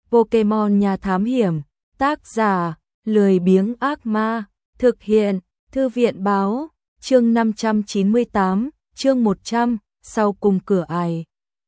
Pokemon nhà thám hiểm, tác giả, lười biếng ác ma, thực hiện, thư viện báo, chương 598, chương 100, sau cùng cửa ải.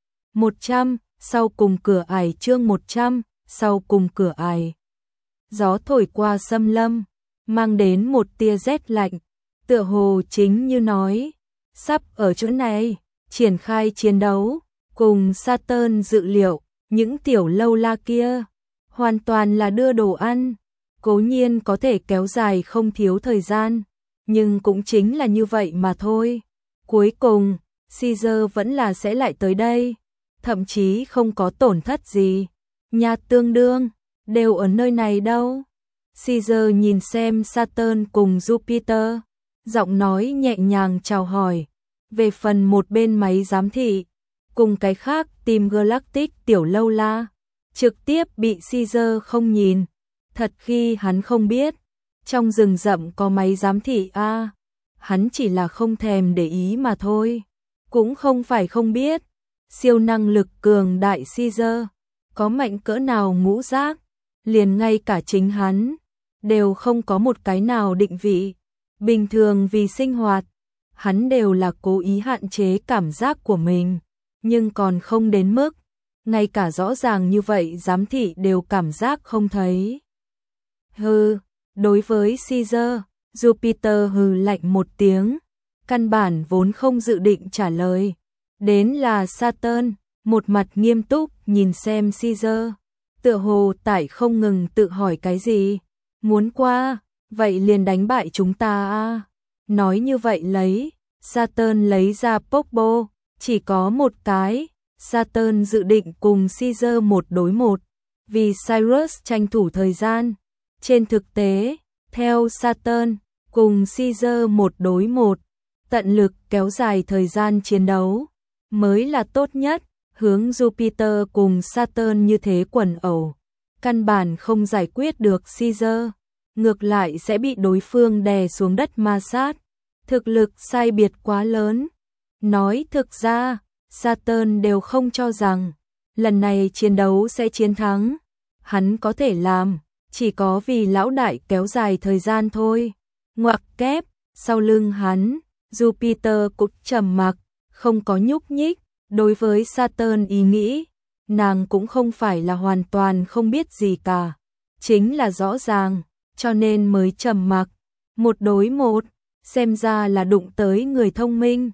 100, sau cùng cửa ải chương 100, sau cùng cửa ải. Gió thổi qua xâm lâm, mang đến một tia rét lạnh, tựa hồ chính như nói, sắp ở chỗ này, triển khai chiến đấu, cùng Saturn dự liệu, những tiểu lâu la kia, hoàn toàn là đưa đồ ăn, cố nhiên có thể kéo dài không thiếu thời gian, nhưng cũng chính là như vậy mà thôi. Cuối cùng, Caesar vẫn là sẽ lại tới đây, thậm chí không có tổn thất gì, nhà tương đương, đều ở nơi này đâu. Caesar nhìn xem Saturn cùng Jupiter, giọng nói nhẹ nhàng chào hỏi, về phần một bên máy giám thị, cùng cái khác Team Galactic tiểu lâu la, trực tiếp bị Caesar không nhìn, thật khi hắn không biết, trong rừng rậm có máy giám thị a, hắn chỉ là không thèm để ý mà thôi, cũng không phải không biết, siêu năng lực cường đại Caesar, có mạnh cỡ nào ngũ giác, liền ngay cả chính hắn, đều không có một cái nào định vị, bình thường vì sinh hoạt, hắn đều là cố ý hạn chế cảm giác của mình, nhưng còn không đến mức, ngay cả rõ ràng như vậy giám thị đều cảm giác không thấy. Hừ, đối với Caesar, Jupiter hừ lạnh một tiếng, căn bản vốn không dự định trả lời. Đến là Saturn, một mặt nghiêm túc nhìn xem Caesar, tựa hồ tại không ngừng tự hỏi cái gì. Muốn qua, vậy liền đánh bại chúng ta a. Nói như vậy Saturn lấy ra Pokeball, chỉ có một cái, Saturn dự định cùng Caesar một đối một, vì Cyrus tranh thủ thời gian. Trên thực tế, theo Saturn, cùng Caesar một đối một, tận lực kéo dài thời gian chiến đấu, mới là tốt nhất, hướng Jupiter cùng Saturn như thế quần ẩu, căn bản không giải quyết được Caesar, ngược lại sẽ bị đối phương đè xuống đất ma sát, thực lực sai biệt quá lớn. Nói thực ra, Saturn đều không cho rằng, lần này chiến đấu sẽ chiến thắng, hắn có thể làm, chỉ có vì lão đại kéo dài thời gian thôi. Ngoặc kép, sau lưng hắn, Jupiter cũng trầm mặc, không có nhúc nhích, đối với Saturn ý nghĩ, nàng cũng không phải là hoàn toàn không biết gì cả, chính là rõ ràng, cho nên mới trầm mặc. Một đối một, xem ra là đụng tới người thông minh.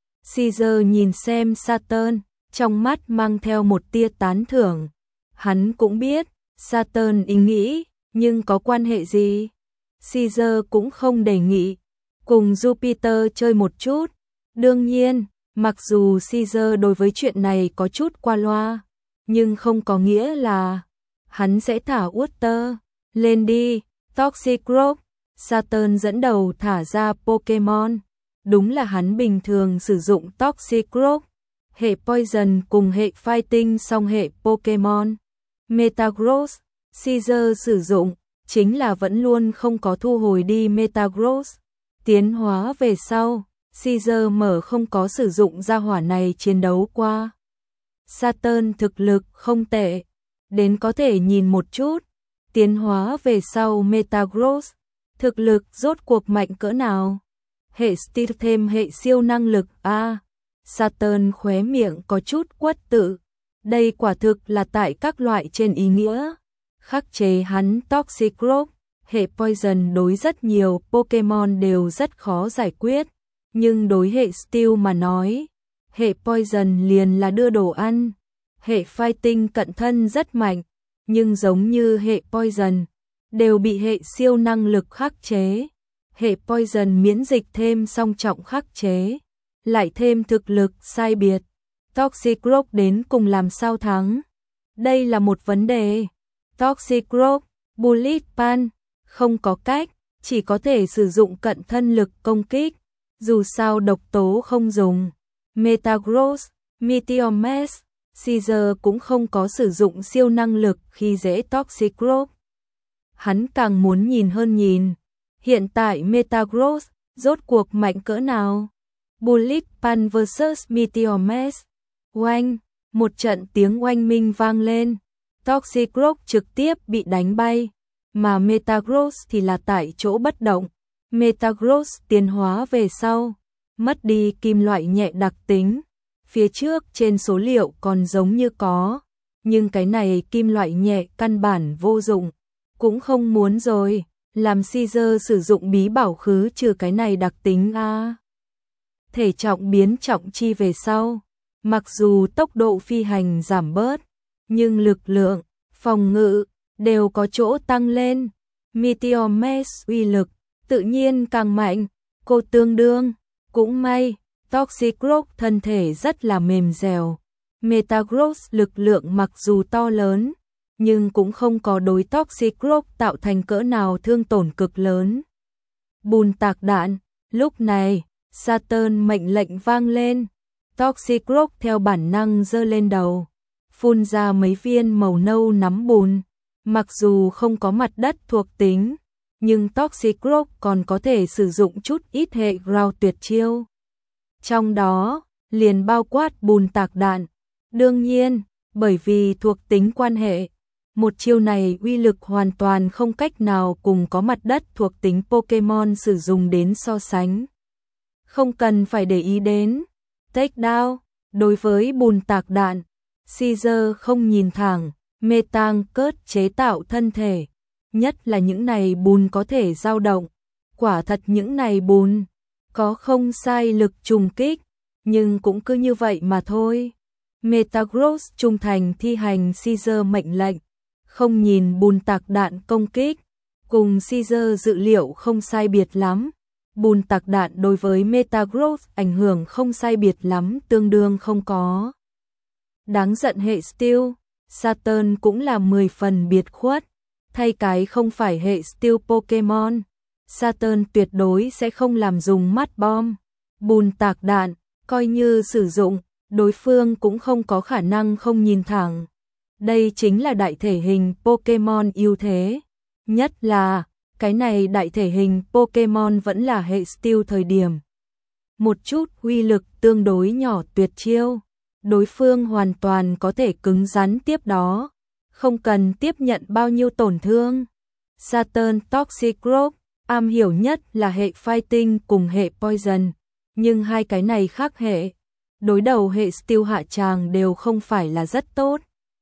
Caesar nhìn xem Saturn, trong mắt mang theo một tia tán thưởng. Hắn cũng biết, Saturn ý nghĩ, nhưng có quan hệ gì? Caesar cũng không đề nghị, cùng Jupiter chơi một chút. Đương nhiên, mặc dù Caesar đối với chuyện này có chút qua loa, nhưng không có nghĩa là hắn sẽ thả Utter. Lên đi, Toxic Rock. Saturn dẫn đầu thả ra Pokemon. Đúng là hắn bình thường sử dụng Toxic Rock, hệ Poison cùng hệ Fighting song hệ Pokemon. Metagross, Caesar sử dụng, chính là vẫn luôn không có thu hồi đi Metagross. Tiến hóa về sau, Caesar mở không có sử dụng gia hỏa này chiến đấu qua. Saturn thực lực không tệ, đến có thể nhìn một chút, tiến hóa về sau Metagross, thực lực rốt cuộc mạnh cỡ nào. Hệ Steel thêm hệ siêu năng lực a. Saturn khóe miệng có chút quất tự, đây quả thực là tại các loại trên ý nghĩa, khắc chế hắn Toxic Rock, hệ Poison đối rất nhiều Pokemon đều rất khó giải quyết, nhưng đối hệ Steel mà nói, hệ Poison liền là đưa đồ ăn, hệ Fighting cận thân rất mạnh, nhưng giống như hệ Poison, đều bị hệ siêu năng lực khắc chế. Hệ Poison miễn dịch thêm song trọng khắc chế, lại thêm thực lực sai biệt. Toxic Rock đến cùng làm sao thắng? Đây là một vấn đề. Toxic Rock, Bullet Pan, không có cách, chỉ có thể sử dụng cận thân lực công kích, dù sao độc tố không dùng. Metagross, Meteor Mash, Caesar cũng không có sử dụng siêu năng lực khi dễ Toxic Rock. Hắn càng muốn nhìn hơn nhìn. Hiện tại Metagross rốt cuộc mạnh cỡ nào? Bullet Pan vs Meteor Mash. Oanh, một trận tiếng oanh minh vang lên. Toxic Rock trực tiếp bị đánh bay, mà Metagross thì là tại chỗ bất động. Metagross tiến hóa về sau, mất đi kim loại nhẹ đặc tính. Phía trước trên số liệu còn giống như có, nhưng cái này kim loại nhẹ căn bản vô dụng, cũng không muốn rồi, làm Caesar sử dụng bí bảo khứ trừ cái này đặc tính a. Thể trọng biến trọng chi về sau, mặc dù tốc độ phi hành giảm bớt, nhưng lực lượng, phòng ngự đều có chỗ tăng lên. Meteor Mesh uy lực tự nhiên càng mạnh, cô tương đương, cũng may, Toxic Rock thân thể rất là mềm dẻo. Metagross lực lượng mặc dù to lớn, nhưng cũng không có đối Toxic Rock tạo thành cỡ nào thương tổn cực lớn. Bùn tạc đạn, lúc này, Saturn mệnh lệnh vang lên, Toxic Rock theo bản năng giơ lên đầu, phun ra mấy viên màu nâu nắm bùn. Mặc dù không có mặt đất thuộc tính, nhưng Toxic Rock còn có thể sử dụng chút ít hệ ground tuyệt chiêu. Trong đó, liền bao quát bùn tạc đạn. Đương nhiên, bởi vì thuộc tính quan hệ, một chiêu này uy lực hoàn toàn không cách nào cùng có mặt đất thuộc tính Pokemon sử dụng đến so sánh. Không cần phải để ý đến. Takedown, đối với bùn tạc đạn, Caesar không nhìn thẳng, Metang cớt chế tạo thân thể, nhất là những này bùn có thể dao động. Quả thật những này bùn có không sai lực trùng kích, nhưng cũng cứ như vậy mà thôi. Metagross trung thành thi hành Caesar mệnh lệnh, không nhìn bùn tạc đạn công kích, cùng Caesar dự liệu không sai biệt lắm. Bùn tạc đạn đối với Metagross ảnh hưởng không sai biệt lắm, tương đương không có. Đáng giận hệ Steel, Saturn cũng là 10 phần biệt khuất, thay cái không phải hệ Steel Pokemon, Saturn tuyệt đối sẽ không làm dùng mắt bom. Bùn tạc đạn, coi như sử dụng, đối phương cũng không có khả năng không nhìn thẳng. Đây chính là đại thể hình Pokemon ưu thế. Nhất là, cái này đại thể hình Pokemon vẫn là hệ Steel thời điểm. Một chút uy lực tương đối nhỏ tuyệt chiêu, đối phương hoàn toàn có thể cứng rắn tiếp đó, không cần tiếp nhận bao nhiêu tổn thương. Saturn Toxic Rock, am hiểu nhất là hệ Fighting cùng hệ Poison, nhưng hai cái này khác hệ. Đối đầu hệ Steel hạ tràng đều không phải là rất tốt.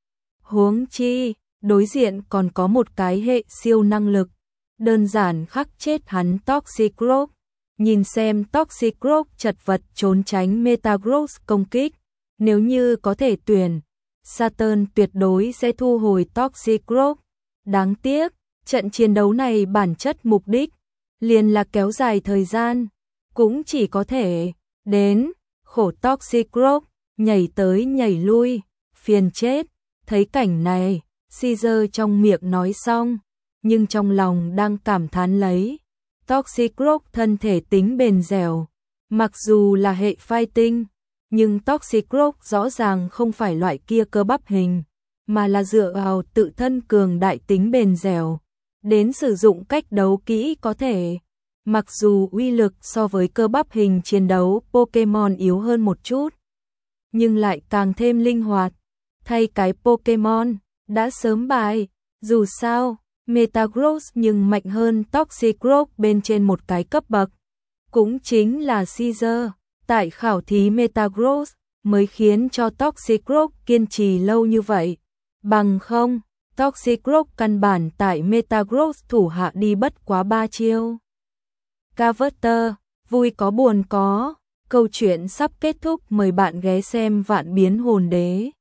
Huống chi, đối diện còn có một cái hệ siêu năng lực, đơn giản khắc chết hắn Toxic Rock. Nhìn xem Toxic Rock chật vật trốn tránh Metagross công kích, nếu như có thể tuyển, Saturn tuyệt đối sẽ thu hồi Toxic Rock. Đáng tiếc, trận chiến đấu này bản chất mục đích liền là kéo dài thời gian, cũng chỉ có thể đến khổ Toxic Rock, nhảy tới nhảy lui, phiền chết. Thấy cảnh này, Caesar trong miệng nói xong, nhưng trong lòng đang cảm thán lấy. Toxic Rock thân thể tính bền dẻo, mặc dù là hệ Fighting, nhưng Toxic Rock rõ ràng không phải loại kia cơ bắp hình, mà là dựa vào tự thân cường đại tính bền dẻo, đến sử dụng cách đấu kỹ có thể. Mặc dù uy lực so với cơ bắp hình chiến đấu Pokemon yếu hơn một chút, nhưng lại càng thêm linh hoạt. Thay cái Pokemon đã sớm bại, dù sao, Metagross nhưng mạnh hơn Toxic Rock bên trên một cái cấp bậc. Cũng chính là Caesar, tại khảo thí Metagross mới khiến cho Toxic Rock kiên trì lâu như vậy. Bằng không, Toxic Rock căn bản tại Metagross thủ hạ đi bất quá 3 chiêu. Carver, vui có buồn có, câu chuyện sắp kết thúc, mời bạn ghé xem Vạn Biến Hồn Đế.